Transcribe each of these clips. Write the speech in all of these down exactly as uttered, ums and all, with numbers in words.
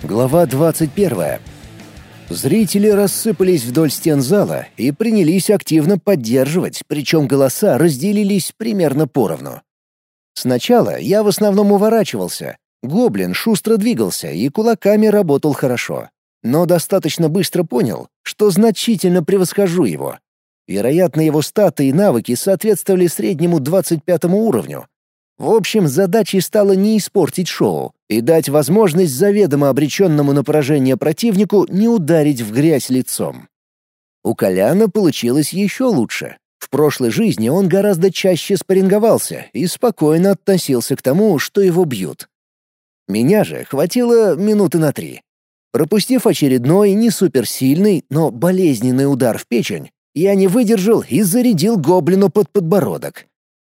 Глава двадцать первая. Зрители рассыпались вдоль стен зала и принялись активно поддерживать, причем голоса разделились примерно поровну. Сначала я в основном уворачивался. Гоблин шустро двигался и кулаками работал хорошо. Но достаточно быстро понял, что значительно превосхожу его. Вероятно, его статы и навыки соответствовали среднему двадцать пятому уровню. В общем, задачей стало не испортить шоу и дать возможность заведомо обреченному на поражение противнику не ударить в грязь лицом. У Коляна получилось еще лучше. В прошлой жизни он гораздо чаще спарринговался и спокойно относился к тому, что его бьют. Меня же хватило минуты на три. Пропустив очередной не суперсильный, но болезненный удар в печень, я не выдержал и зарядил гоблину под подбородок.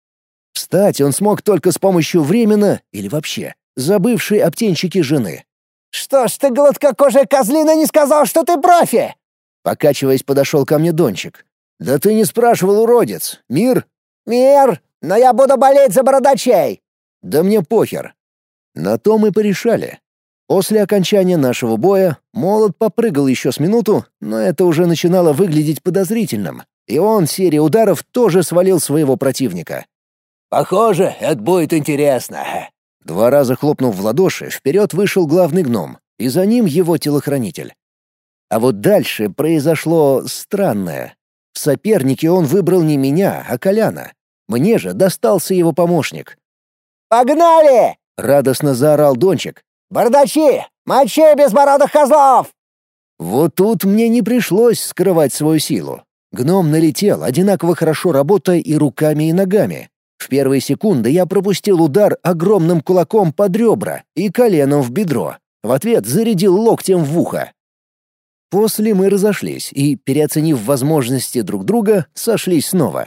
Встать он смог только с помощью временно, или вообще, забывшей о птенчике жены. «Что ж ты, гладкокожая козлина, не сказал, что ты профи?» Покачиваясь, подошел ко мне Дончик. «Да ты не спрашивал, уродец. Мир?» «Мир, но я буду болеть за бородачей!» «Да мне похер». На то мы порешали. После окончания нашего боя молот попрыгал еще с минуту, но это уже начинало выглядеть подозрительным, и он серией ударов тоже свалил своего противника. «Похоже, это будет интересно». Два раза хлопнув в ладоши, вперед вышел главный гном, и за ним его телохранитель. А вот дальше произошло странное. В сопернике он выбрал не меня, а Коляна. Мне же достался его помощник. «Погнали!» — радостно заорал Дончик. «Бардачи! Мочи безбородых козлов!» Вот тут мне не пришлось скрывать свою силу. Гном налетел, одинаково хорошо работая и руками, и ногами. В первые секунды я пропустил удар огромным кулаком под ребра и коленом в бедро. В ответ зарядил локтем в ухо. После мы разошлись и, переоценив возможности друг друга, сошлись снова.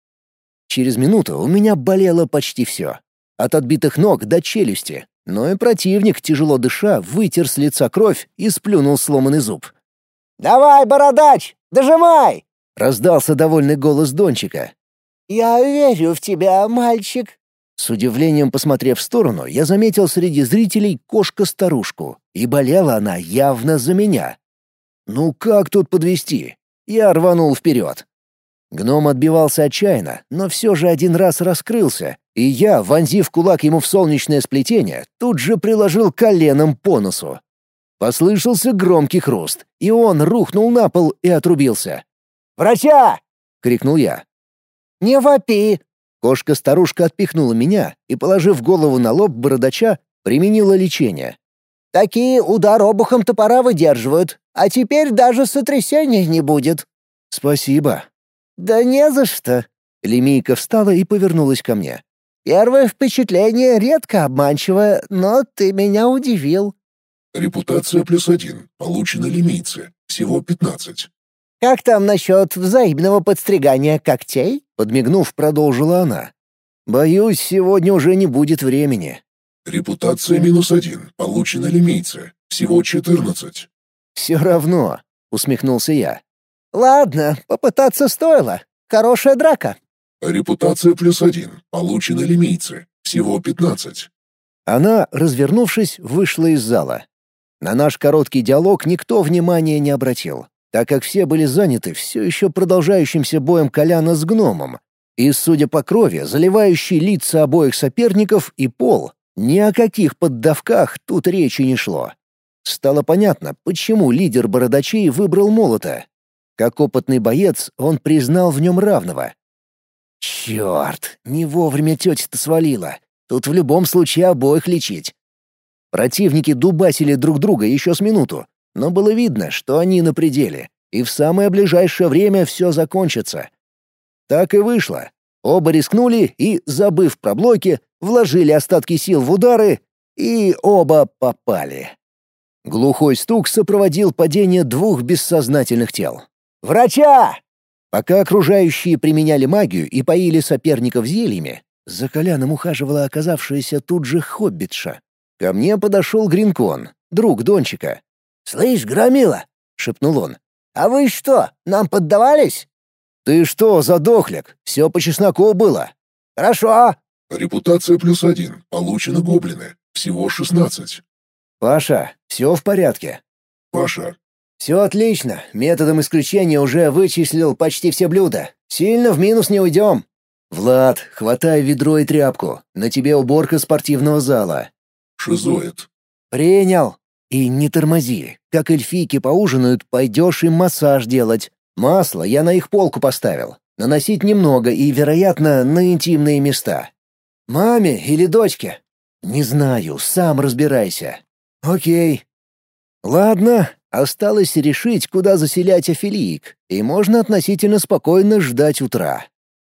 Через минуту у меня болело почти все. От отбитых ног до челюсти. Но и противник, тяжело дыша, вытер с лица кровь и сплюнул сломанный зуб. «Давай, бородач, дожимай!» — раздался довольный голос Дончика. «Я верю в тебя, мальчик». С удивлением посмотрев в сторону, я заметил среди зрителей кошка-старушку, и болела она явно за меня. Ну как тут подвести? Я рванул вперед. Гном отбивался отчаянно, но все же один раз раскрылся, и я, вонзив кулак ему в солнечное сплетение, тут же приложил коленом по носу. Послышался громкий хруст, и он рухнул на пол и отрубился. «Врача!» — крикнул я. «Не вопи!» Кошка-старушка отпихнула меня и, положив голову на лоб бородача, применила лечение. «Такие удар обухом топора выдерживают, а теперь даже сотрясения не будет». «Спасибо». «Да не за что». Лемейка встала и повернулась ко мне. «Первое впечатление редко обманчивое, но ты меня удивил». Репутация плюс один. Получено лимийцы. Всего пятнадцать. «Как там насчет взаимного подстригания когтей?» Подмигнув, продолжила она. «Боюсь, сегодня уже не будет времени». Репутация минус один. Получено лимийцы. Всего четырнадцать. «Все равно», — усмехнулся я. «Ладно, попытаться стоило. Хорошая драка». Репутация плюс один. Получено лимийцы. Всего пятнадцать. Она, развернувшись, вышла из зала. На наш короткий диалог никто внимания не обратил, так как все были заняты все еще продолжающимся боем Коляна с гномом, и, судя по крови, заливающей лица обоих соперников и пол, ни о каких поддавках тут речи не шло. Стало понятно, почему лидер бородачей выбрал молота. Как опытный боец, он признал в нем равного. Черт, не вовремя тетя-то свалила. Тут в любом случае обоих лечить. Противники дубасили друг друга еще с минуту, но было видно, что они на пределе, и в самое ближайшее время все закончится. Так и вышло. Оба рискнули и, забыв про блоки, вложили остатки сил в удары, и оба попали. Глухой стук сопроводил падение двух бессознательных тел. «Врача!» Пока окружающие применяли магию и поили соперников зельями, за Коляном ухаживала оказавшаяся тут же хоббитша. Ко мне подошел Гринкон, друг Дончика. «Слышь, Громила!» — шепнул он. «А вы что, нам поддавались?» «Ты что, задохляк? Все по чесноку было». «Хорошо». Репутация плюс один. Получено гоблины. Всего шестнадцать. «Паша, Все в порядке?» «Паша, «Все отлично. Методом исключения уже вычислил почти все блюда. Сильно в минус не уйдем». «Влад, хватай ведро и тряпку. На тебе уборка спортивного зала». шизоид». «Принял. И не тормози. Как эльфийки поужинают, пойдешь им массаж делать. Масло я на их полку поставил. Наносить немного и, вероятно, на интимные места». «Маме или дочке?» «Не знаю, сам разбирайся». «Окей». «Ладно, осталось решить, куда заселять афилиек, и можно относительно спокойно ждать утра».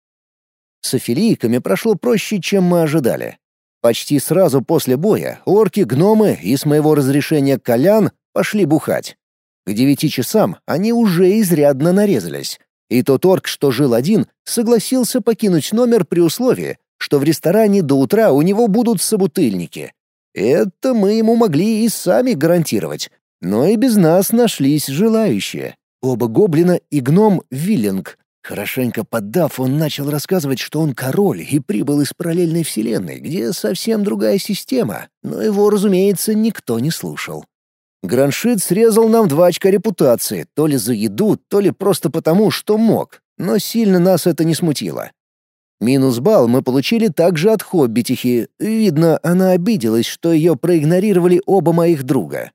С афилийками прошло проще, чем мы ожидали. Почти сразу после боя орки, гномы и, с моего разрешения, Колян пошли бухать. К девяти часам они уже изрядно нарезались. И тот орк, что жил один, согласился покинуть номер при условии, что в ресторане до утра у него будут собутыльники. Это мы ему могли и сами гарантировать. Но и без нас нашлись желающие. Оба гоблина и гном Виллинг. Хорошенько поддав, он начал рассказывать, что он король и прибыл из параллельной вселенной, где совсем другая система, но его, разумеется, никто не слушал. Граншит срезал нам два очка репутации, то ли за еду, то ли просто потому, что мог, но сильно нас это не смутило. Минус балл мы получили также от хоббитихи. Видно, она обиделась, что ее проигнорировали оба моих друга.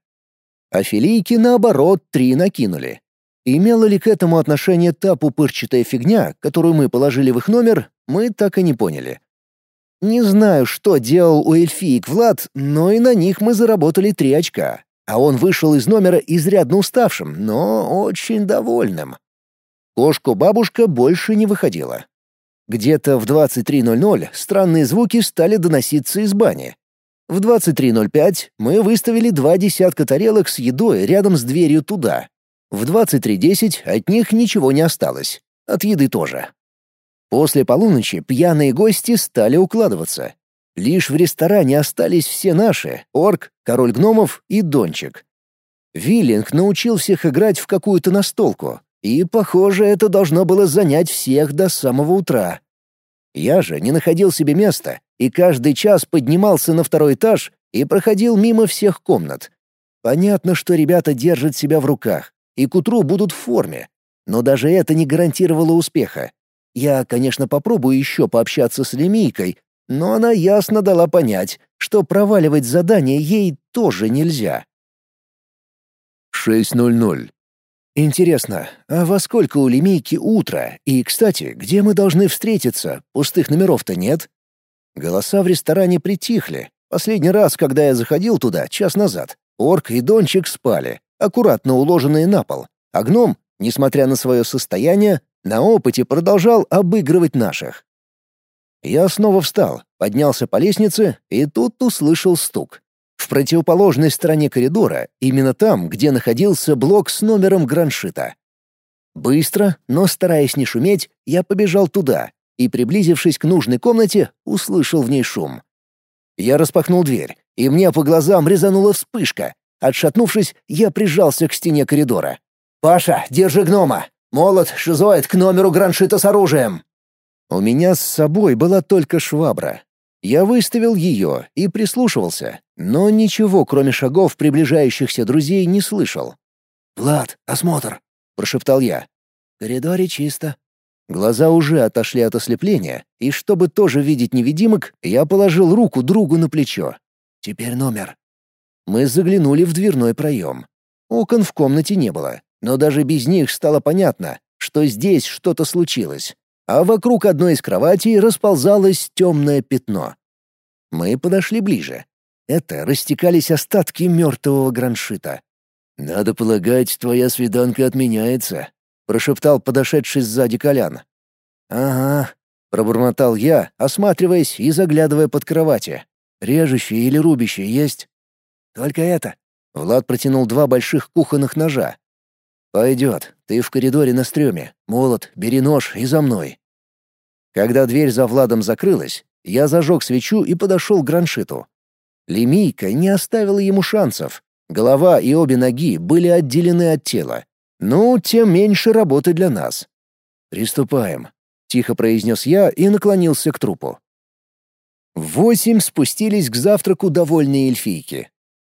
А филийки, наоборот, три накинули. Имела ли к этому отношение та пупырчатая фигня, которую мы положили в их номер, мы так и не поняли. Не знаю, что делал у эльфиек Влад, но и на них мы заработали три очка, а он вышел из номера изрядно уставшим, но очень довольным. Кошка-бабушка больше не выходила. Где-то в двадцать три ноль ноль странные звуки стали доноситься из бани. В двадцать три ноль пять мы выставили два десятка тарелок с едой рядом с дверью туда. В двадцать три десять от них ничего не осталось. От еды тоже. После полуночи пьяные гости стали укладываться. Лишь в ресторане остались все наши — орк, король гномов и дончик. Виллинг научил всех играть в какую-то настолку, и, похоже, это должно было занять всех до самого утра. Я же не находил себе места, и каждый час поднимался на второй этаж и проходил мимо всех комнат. Понятно, что ребята держат себя в руках и к утру будут в форме, но даже это не гарантировало успеха. Я, конечно, попробую еще пообщаться с Лемейкой, но она ясно дала понять, что проваливать задание ей тоже нельзя. шесть ноль ноль. Интересно, а во сколько у Лемейки утро? И, кстати, где мы должны встретиться? Пустых номеров-то нет. Голоса в ресторане притихли. Последний раз, когда я заходил туда, час назад, орк и дончик спали, аккуратно уложенные на пол, а гном, несмотря на свое состояние, на опыте продолжал обыгрывать наших. Я снова встал, поднялся по лестнице и тут услышал стук. В противоположной стороне коридора, именно там, где находился блок с номером Граншита. Быстро, но стараясь не шуметь, я побежал туда и, приблизившись к нужной комнате, услышал в ней шум. Я распахнул дверь, и мне по глазам резанула вспышка. Отшатнувшись, я прижался к стене коридора. «Паша, держи гнома! Молот, шизоид к номеру Граншита с оружием!» У меня с собой была только швабра. Я выставил ее и прислушивался, но ничего, кроме шагов приближающихся друзей, не слышал. «Влад, осмотр!» — прошептал я. «В коридоре чисто». Глаза уже отошли от ослепления, и чтобы тоже видеть невидимок, я положил руку другу на плечо. «Теперь номер». Мы заглянули в дверной проем. Окон в комнате не было, но даже без них стало понятно, что здесь что-то случилось, а вокруг одной из кроватей расползалось темное пятно. Мы подошли ближе. Это растекались остатки мертвого Граншита. «Надо полагать, твоя свиданка отменяется», — прошептал подошедший сзади Колян. «Ага», — пробормотал я, осматриваясь и заглядывая под кровати. «Режущие или рубящие есть?» «Только это». Влад протянул два больших кухонных ножа. «Пойдет. Ты в коридоре на стреме. Молот, бери нож и за мной». Когда дверь за Владом закрылась, я зажег свечу и подошел к Граншиту. Лемийка не оставила ему шансов. Голова и обе ноги были отделены от тела. Ну, тем меньше работы для нас. «Приступаем», — тихо произнес я и наклонился к трупу. В восемь спустились к завтраку довольные эльфийки.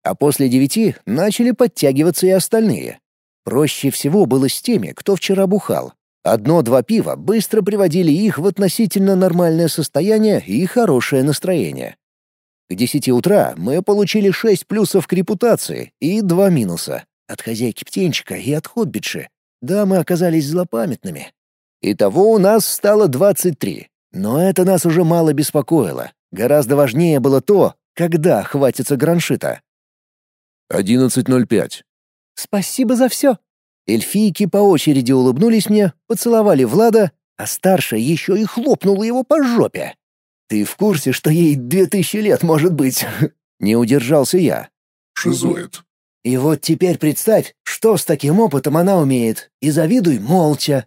А после девяти начали подтягиваться и остальные. Проще всего было с теми, кто вчера бухал. Одно-два пива быстро приводили их в относительно нормальное состояние и хорошее настроение. К десяти утра мы получили шесть плюсов к репутации и два минуса. От хозяйки птенчика и от хоббитши. Да, мы оказались злопамятными. Итого у нас стало двадцать три. Но это нас уже мало беспокоило. Гораздо важнее было то, когда хватится граншита. одиннадцать ноль пять. «Спасибо за все». Эльфийки по очереди улыбнулись мне, поцеловали Влада, а старшая еще и хлопнула его по жопе. «Ты в курсе, что ей две тысячи лет может быть?» Не удержался я. Шизоид. И вот теперь представь, что с таким опытом она умеет, и завидуй молча.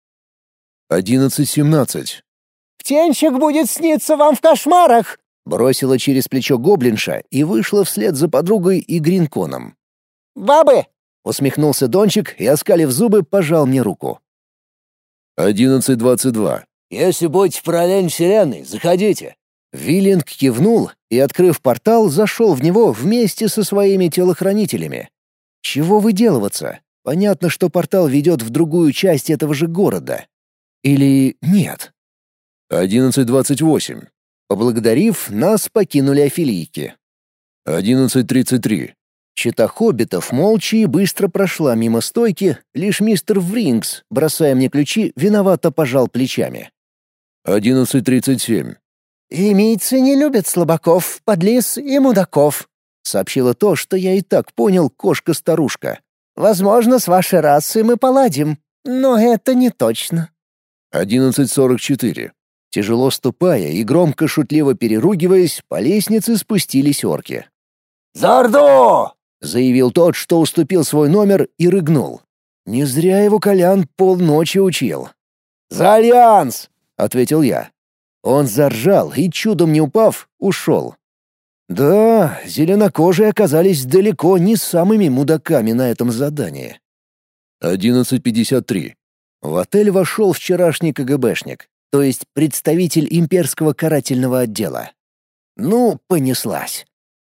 одиннадцать семнадцать. «Птенчик будет сниться вам в кошмарах!» Бросила через плечо гоблинша и вышла вслед за подругой и гринконом. «Бабы!» — усмехнулся Дончик и, оскалив зубы, пожал мне руку. одиннадцать двадцать два. «Если будете в параллельной вселенной, заходите». Виллинг кивнул и, открыв портал, зашел в него вместе со своими телохранителями. Чего выделываться? Понятно, что портал ведет в другую часть этого же города. Или нет? одиннадцать двадцать восемь. Поблагодарив, нас покинули афилийки. одиннадцать тридцать три. Чета хоббитов молча и быстро прошла мимо стойки, лишь мистер Врингс, бросая мне ключи, виновато пожал плечами. одиннадцать тридцать семь. «Лимийцы не любят слабаков, подлиз и мудаков», — сообщила то, что я и так понял, кошка-старушка. «Возможно, с вашей расой мы поладим, но это не точно». одиннадцать сорок четыре. Тяжело ступая и громко шутливо переругиваясь, по лестнице спустились орки. «За Орду!» — заявил тот, что уступил свой номер, и рыгнул. Не зря его Колян полночи учил. «За Альянс!» — ответил я. Он заржал и, чудом не упав, ушел. Да, зеленокожие оказались далеко не самыми мудаками на этом задании. одиннадцать пятьдесят три. В отель вошел вчерашний КГБшник, то есть представитель имперского карательного отдела. Ну, понеслась.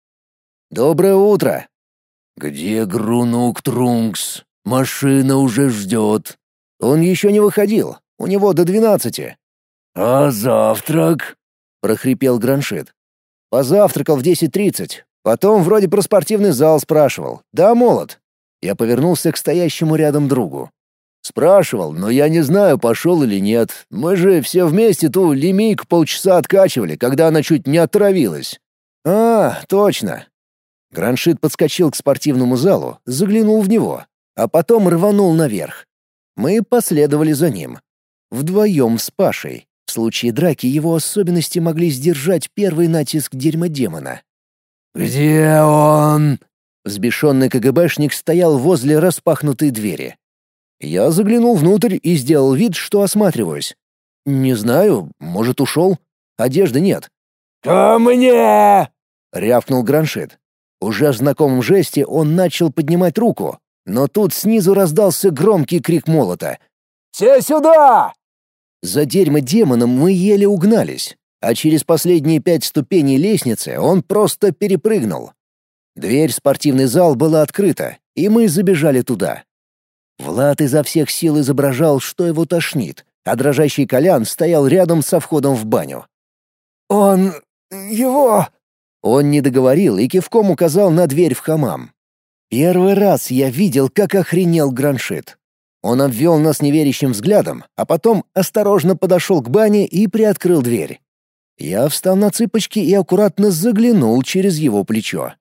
«Доброе утро!» «Где Грунук Трункс? Машина уже ждет». Он еще не выходил, у него до двенадцати. «А завтрак?» — прохрипел Граншит. «Позавтракал в десять тридцать. Потом вроде про спортивный зал спрашивал. Да, молод». Я повернулся к стоящему рядом другу. «Спрашивал, но я не знаю, пошел или нет. Мы же все вместе ту лимейку полчаса откачивали, когда она чуть не отравилась». «А, точно». Граншит подскочил к спортивному залу, заглянул в него, а потом рванул наверх. Мы последовали за ним. Вдвоем с Пашей. В случае драки его особенности могли сдержать первый натиск дерьмодемона. «Где он?» Взбешенный КГБшник стоял возле распахнутой двери. Я заглянул внутрь и сделал вид, что осматриваюсь. «Не знаю, может, ушел? Одежды нет». «Ко мне!» — рявкнул Граншит. Уже в знакомом жесте он начал поднимать руку, но тут снизу раздался громкий крик молота. «Все сюда!» За дерьмо-демоном мы еле угнались, а через последние пять ступеней лестницы он просто перепрыгнул. Дверь в спортивный зал была открыта, и мы забежали туда. Влад изо всех сил изображал, что его тошнит, а дрожащий Колян стоял рядом со входом в баню. «Он... его...» Он не договорил и кивком указал на дверь в хамам. Первый раз я видел, как охренел Граншит. Он обвел нас неверящим взглядом, а потом осторожно подошел к бане и приоткрыл дверь. Я встал на цыпочки и аккуратно заглянул через его плечо.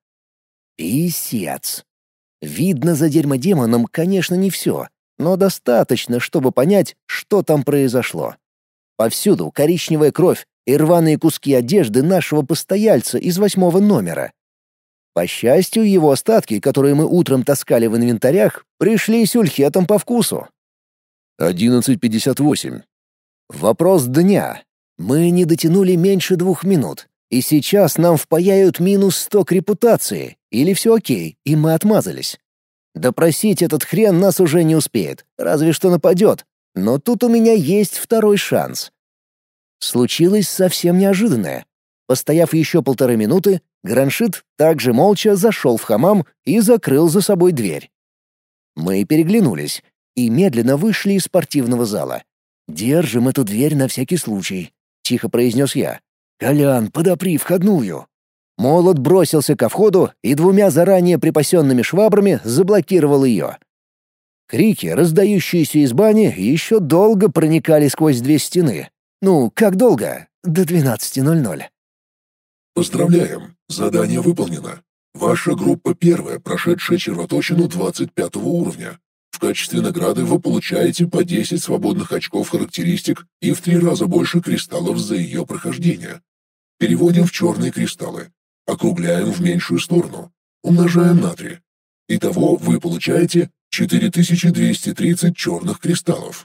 Писец. Видно за дерьмодемоном, конечно, не все, но достаточно, чтобы понять, что там произошло. Повсюду коричневая кровь и рваные куски одежды нашего постояльца из восьмого номера. По счастью, его остатки, которые мы утром таскали в инвентарях, пришлись ульхетам по вкусу. одиннадцать пятьдесят восемь. Вопрос дня. Мы не дотянули меньше двух минут, и сейчас нам впаяют минус сто к репутации, или все окей, и мы отмазались. Допросить этот хрен нас уже не успеет, разве что нападет, но тут у меня есть второй шанс. Случилось совсем неожиданное. Постояв еще полторы минуты, Граншит также молча зашел в хамам и закрыл за собой дверь. Мы переглянулись и медленно вышли из спортивного зала. «Держим эту дверь на всякий случай», — тихо произнес я. «Колян, подопри входную». Молот бросился ко входу и двумя заранее припасенными швабрами заблокировал ее. Крики, раздающиеся из бани, еще долго проникали сквозь две стены. Ну, как долго? До двенадцати ноль-ноль. Поздравляем! Задание выполнено. Ваша группа первая, прошедшая червоточину двадцать пятого уровня. В качестве награды вы получаете по десять свободных очков характеристик и в три раза больше кристаллов за ее прохождение. Переводим в черные кристаллы. Округляем в меньшую сторону. Умножаем на три. Итого вы получаете четыре тысячи двести тридцать черных кристаллов.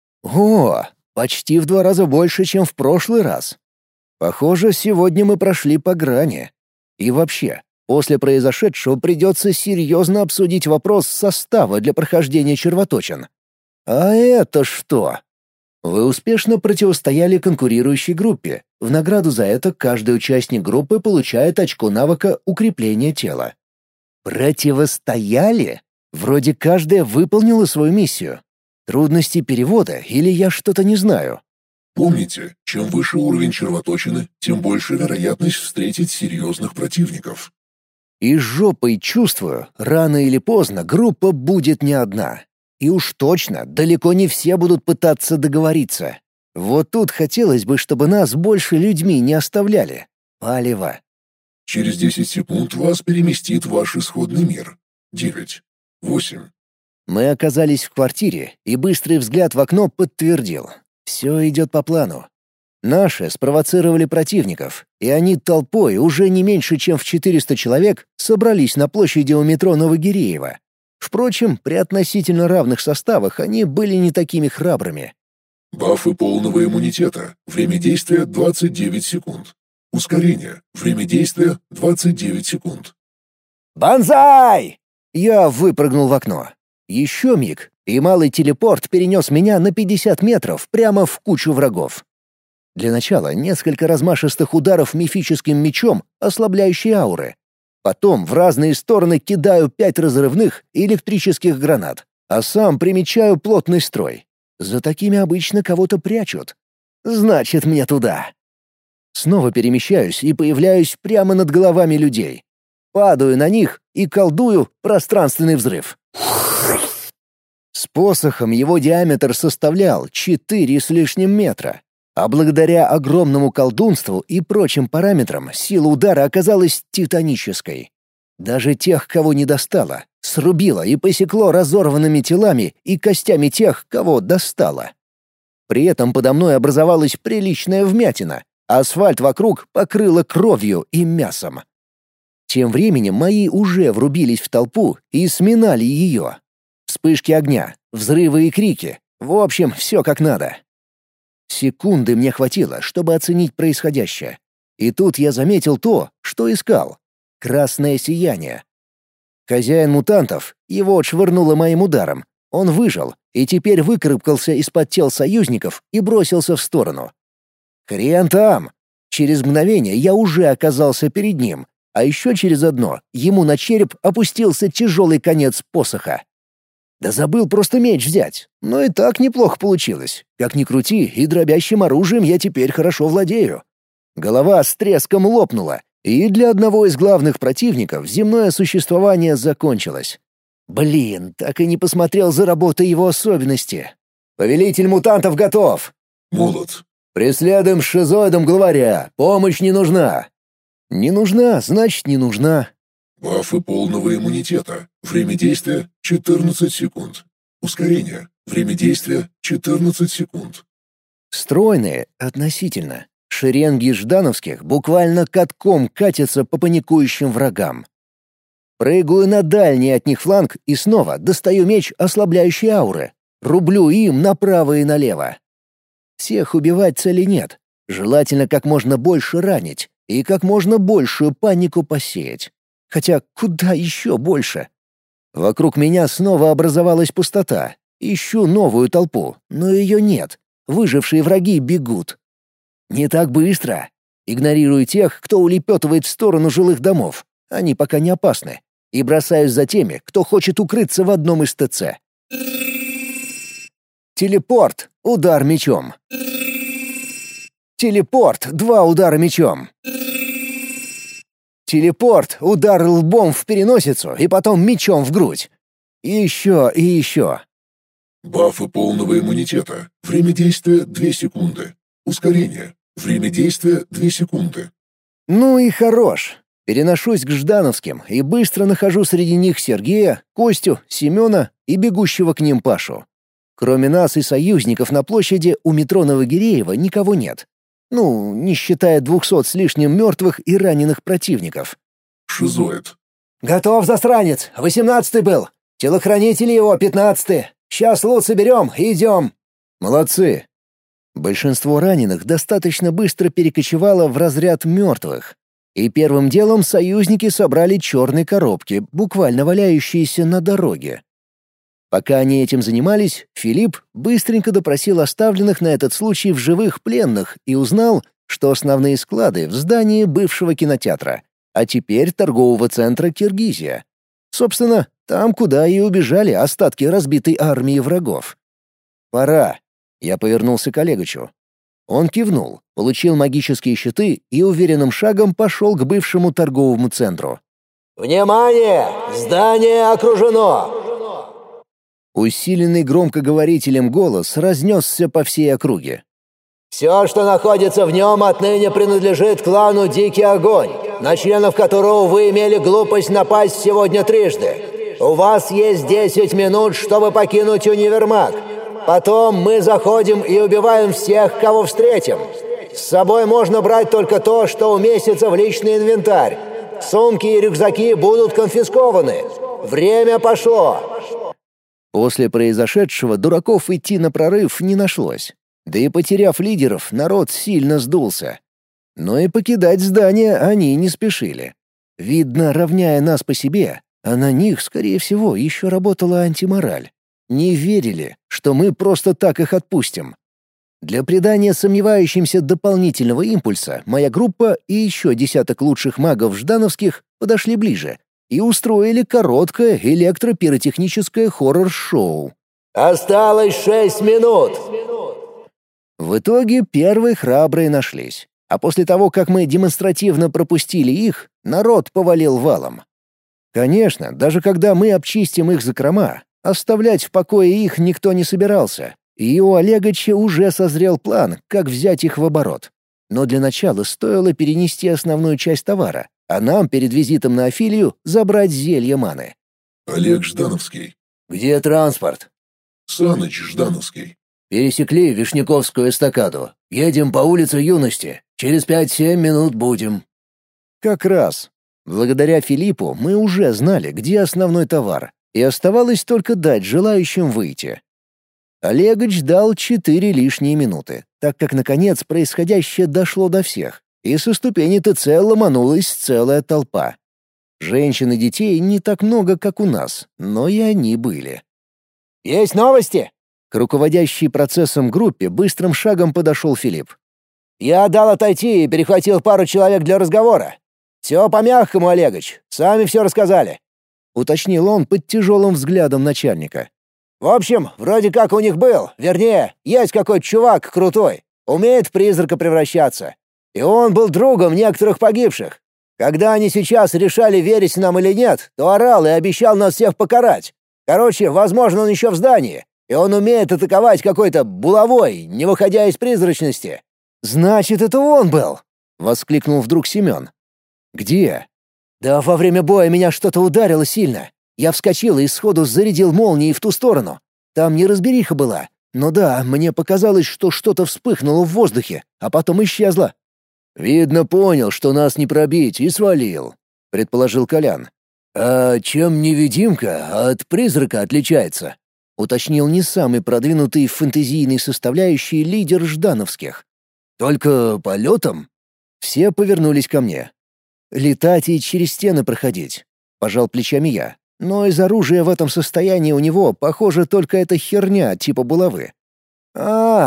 О, почти в два раза больше, чем в прошлый раз. Похоже, сегодня мы прошли по грани. И вообще, после произошедшего придется серьезно обсудить вопрос состава для прохождения червоточин. А это что? Вы успешно противостояли конкурирующей группе. В награду за это каждый участник группы получает очко навыка укрепления тела. Противостояли? Вроде каждая выполнила свою миссию. Трудности перевода или я что-то не знаю? Помните, чем выше уровень червоточины, тем больше вероятность встретить серьезных противников. И жопой чувствую, рано или поздно группа будет не одна. И уж точно, далеко не все будут пытаться договориться. Вот тут хотелось бы, чтобы нас больше людьми не оставляли. Палево. Через десять секунд вас переместит в ваш исходный мир. Девять. Восемь. Мы оказались в квартире, и быстрый взгляд в окно подтвердил. Все идет по плану. Наши спровоцировали противников, и они толпой уже не меньше, чем в четыреста человек, собрались на площади у метро Новогиреево. Впрочем, при относительно равных составах они были не такими храбрыми. Бафы полного иммунитета. Время действия двадцать девять секунд. Ускорение. Время действия двадцать девять секунд. «Бонзай!» Я выпрыгнул в окно. Еще миг, и малый телепорт перенес меня на пятьдесят метров прямо в кучу врагов. Для начала несколько размашистых ударов мифическим мечом, ослабляющие ауры. Потом в разные стороны кидаю пять разрывных электрических гранат, а сам примечаю плотный строй. За такими обычно кого-то прячут. Значит, мне туда. Снова перемещаюсь и появляюсь прямо над головами людей. Падаю на них и колдую пространственный взрыв. С посохом его диаметр составлял четыре с лишним метра, а благодаря огромному колдунству и прочим параметрам сила удара оказалась титанической. Даже тех, кого не достало, срубило и посекло разорванными телами и костями тех, кого достало. При этом подо мной образовалась приличная вмятина, а асфальт вокруг покрыло кровью и мясом. Тем временем мои уже врубились в толпу и сминали ее. Вспышки огня, взрывы и крики. В общем, все как надо. Секунды мне хватило, чтобы оценить происходящее. И тут я заметил то, что искал. Красное сияние. Хозяин мутантов, его отшвырнуло моим ударом. Он выжил и теперь выкарабкался из-под тел союзников и бросился в сторону. Хрен там! Через мгновение я уже оказался перед ним, а еще через одно ему на череп опустился тяжелый конец посоха. Да забыл просто меч взять, но и так неплохо получилось. Как ни крути, и дробящим оружием я теперь хорошо владею. Голова с треском лопнула, и для одного из главных противников земное существование закончилось. Блин, так и не посмотрел за работой его особенности. «Повелитель мутантов готов!» Молот. «Преследуем с шизоидом главаря. Помощь не нужна». «Не нужна, значит, не нужна». Бафы полного иммунитета. Время действия четырнадцать секунд. Ускорение. Время действия четырнадцать секунд. Стройные, относительно. Шеренги ждановских буквально катком катятся по паникующим врагам. Прыгаю на дальний от них фланг и снова достаю меч ослабляющей ауры. Рублю им направо и налево. Всех убивать цели нет. Желательно как можно больше ранить и как можно большую панику посеять. Хотя куда еще больше? Вокруг меня снова образовалась пустота. Ищу новую толпу, но ее нет. Выжившие враги бегут. Не так быстро. Игнорирую тех, кто улепетывает в сторону жилых домов. Они пока не опасны. И бросаюсь за теми, кто хочет укрыться в одном из ТЦ. Телепорт. Удар мечом. Телепорт. Два удара мечом. Телепорт. Удар лбом в переносицу и потом мечом в грудь. И еще, и еще. Бафы полного иммунитета. Время действия две секунды. Ускорение. Время действия две секунды. Ну и хорош. Переношусь к ждановским и быстро нахожу среди них Сергея, Костю, Семена и бегущего к ним Пашу. Кроме нас и союзников на площади у метро Новогиреева никого нет. Ну, не считая двухсот с лишним мертвых и раненых противников. Шизоид. «Готов, засранец! Восемнадцатый был! Телохранители его пятнадцатый! Сейчас лут соберем и идем!» «Молодцы!» Большинство раненых достаточно быстро перекочевало в разряд мертвых. И первым делом союзники собрали черные коробки, буквально валяющиеся на дороге. Пока они этим занимались, Филипп быстренько допросил оставленных на этот случай в живых пленных и узнал, что основные склады в здании бывшего кинотеатра, а теперь торгового центра «Киргизия». Собственно, там, куда и убежали остатки разбитой армии врагов. «Пора», — я повернулся к Олегычу. Он кивнул, получил магические щиты и уверенным шагом пошел к бывшему торговому центру. «Внимание! Здание окружено!» Усиленный громкоговорителем голос разнесся по всей округе. «Все, что находится в нем, отныне принадлежит клану Дикий Огонь, на членов которого вы имели глупость напасть сегодня трижды. У вас есть десять минут, чтобы покинуть универмаг. Потом мы заходим и убиваем всех, кого встретим. С собой можно брать только то, что уместится в личный инвентарь. Сумки и рюкзаки будут конфискованы. Время пошло!» После произошедшего дураков идти на прорыв не нашлось. Да и потеряв лидеров, народ сильно сдулся. Но и покидать здание они не спешили. Видно, равняя нас по себе, а на них, скорее всего, еще работала антимораль. Не верили, что мы просто так их отпустим. Для придания сомневающимся дополнительного импульса моя группа и еще десяток лучших магов ждановских подошли ближе и устроили короткое электропиротехническое хоррор-шоу. «Осталось шесть минут!» В итоге первые храбрые нашлись, а после того, как мы демонстративно пропустили их, народ повалил валом. Конечно, даже когда мы обчистим их закрома, оставлять в покое их никто не собирался, и у Олегача уже созрел план, как взять их в оборот. Но для начала стоило перенести основную часть товара, а нам перед визитом на Афилию забрать зелье маны. Олег Ждановский. «Где транспорт?» Саныч Ждановский. «Пересекли Вишняковскую эстакаду. Едем по улице Юности. Через пять-семь минут будем». Как раз. Благодаря Филиппу мы уже знали, где основной товар, и оставалось только дать желающим выйти. Олегач дал четыре лишние минуты, так как, наконец, происходящее дошло до всех, и со ступени ТЦ ломанулась целая толпа. Женщин и детей не так много, как у нас, но и они были. «Есть новости?» К руководящей процессом группе быстрым шагом подошел Филипп. «Я дал отойти и перехватил пару человек для разговора. Все по-мягкому, Олегач, сами все рассказали», — уточнил он под тяжелым взглядом начальника. «В общем, вроде как у них был, вернее, есть какой-то чувак крутой, умеет в призрака превращаться. И он был другом некоторых погибших. Когда они сейчас решали, верить нам или нет, то орал и обещал нас всех покарать. Короче, возможно, он еще в здании, и он умеет атаковать какой-то булавой, не выходя из призрачности». «Значит, это он был!» — воскликнул вдруг Семен. «Где?» «Да во время боя меня что-то ударило сильно. Я вскочил и сходу зарядил молнией в ту сторону. Там неразбериха была. Но да, мне показалось, что что-то вспыхнуло в воздухе, а потом исчезло». «Видно, понял, что нас не пробить, и свалил», — предположил Колян. «А чем невидимка от призрака отличается?» — уточнил не самый продвинутый в фэнтезийной составляющей лидер ждановских. «Только полетом?» Все повернулись ко мне. «Летать и через стены проходить», — пожал плечами я. «Но из оружия в этом состоянии у него, похоже, только эта херня типа булавы». «А,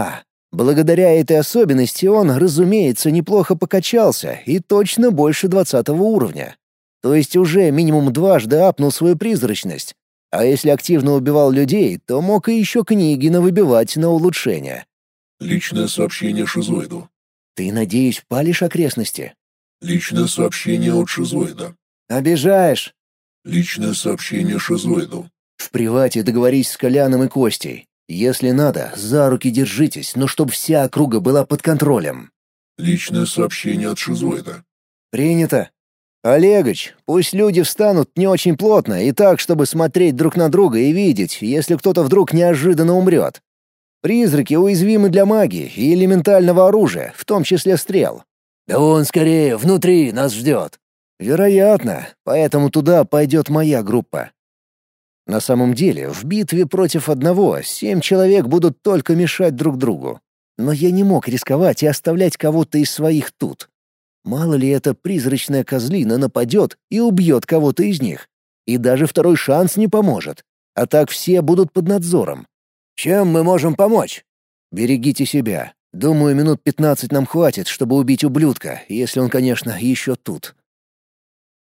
Благодаря этой особенности он, разумеется, неплохо покачался и точно больше двадцатого уровня. То есть уже минимум дважды апнул свою призрачность. А если активно убивал людей, то мог и еще книги навыбивать на улучшение. Личное сообщение шизоиду. Ты, надеюсь, палишь окрестности? Личное сообщение от шизоида. Обижаешь. Личное сообщение шизоиду. В привате договорись с Коляном и Костей. Если надо, за руки держитесь, но чтоб вся округа была под контролем. Личное сообщение от шизоида. Принято. Олегович, пусть люди встанут не очень плотно и так, чтобы смотреть друг на друга и видеть, если кто-то вдруг неожиданно умрет. Призраки уязвимы для магии и элементального оружия, в том числе стрел. Да он скорее внутри нас ждет. Вероятно, поэтому туда пойдет моя группа. На самом деле, в битве против одного семь человек будут только мешать друг другу. Но я не мог рисковать и оставлять кого-то из своих тут. Мало ли эта призрачная козлина нападет и убьет кого-то из них. И даже второй шанс не поможет. А так все будут под надзором. Чем мы можем помочь? Берегите себя. Думаю, минут пятнадцать нам хватит, чтобы убить ублюдка, если он, конечно, еще тут.